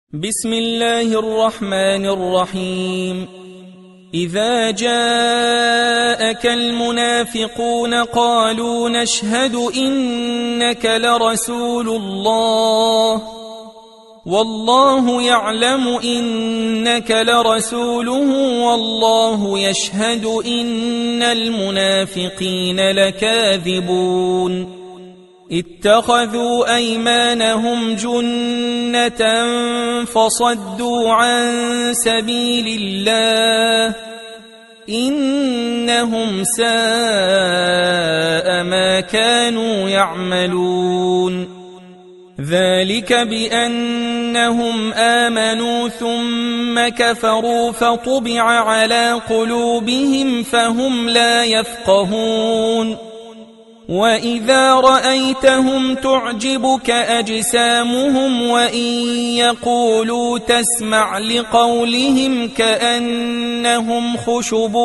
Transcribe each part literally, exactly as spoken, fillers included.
بسم الله الرحمن الرحيم. إذا جاءك المنافقون قالوا نشهد إنك لرسول الله والله يعلم إنك لرسوله والله يشهد إن المنافقين لكاذبون. اتخذوا أيمانهم جنة فصدوا عن سبيل الله إنهم ساء ما كانوا يعملون. ذلك بأنهم آمنوا ثم كفروا فطبع على قلوبهم فهم لا يفقهون. وإذا رأيتهم تعجبك أجسامهم وإن يقولوا تسمع لقولهم كأنهم خشب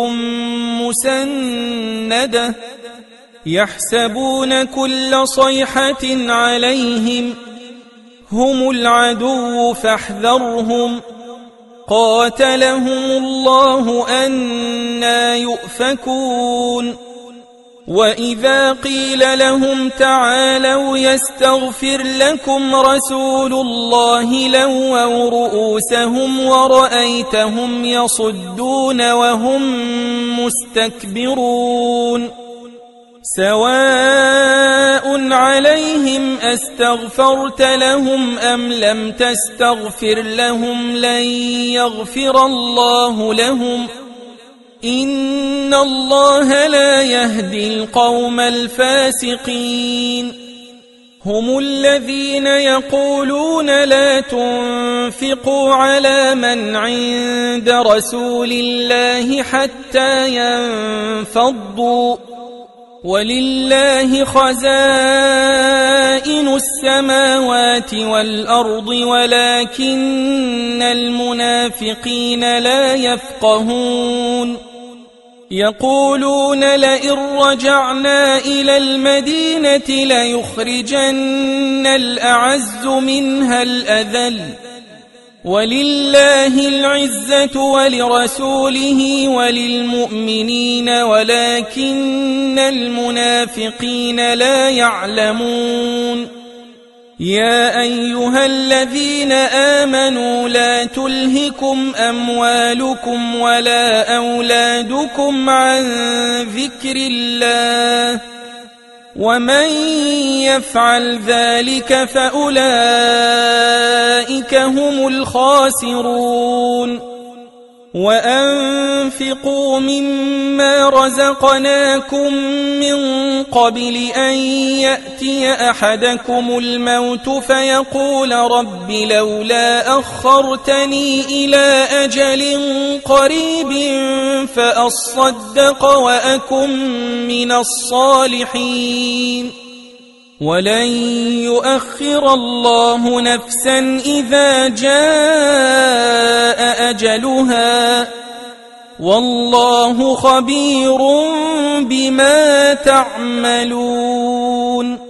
مسندة يحسبون كل صيحة عليهم هم العدو فاحذرهم قاتلهم الله أنى يؤفكون. وإذا قيل لهم تعالوا يستغفر لكم رسول الله لووا رؤوسهم ورأيتهم يصدون وهم مستكبرون. سواء عليهم أستغفرت لهم أم لم تستغفر لهم لن يغفر الله لهم إن الله لا يهدي القوم الفاسقين. هم الذين يقولون لا تنفقوا على من عند رسول الله حتى ينفضوا ولله خزائن السماوات والأرض ولكن المنافقين لا يفقهون. يقولون لئن رجعنا إلى المدينة ليخرجن الأعز منها الأذل ولله العزة ولرسوله وللمؤمنين ولكن المنافقين لا يعلمون. يا أيها الذين آمنوا لا تلهكم أموالكم ولا أولادكم عن ذكر الله ومن يفعل ذلك فأولئك هم الخاسرون. وأنفقوا مما رزقناكم من قبل أن يأتي أحدكم الموت فيقول رب لولا أخرتني إلى أجل قريب فأصدق وأكن من الصالحين. ولن يؤخر الله نفسا إذا جاء أجلها والله خبير بما تعملون.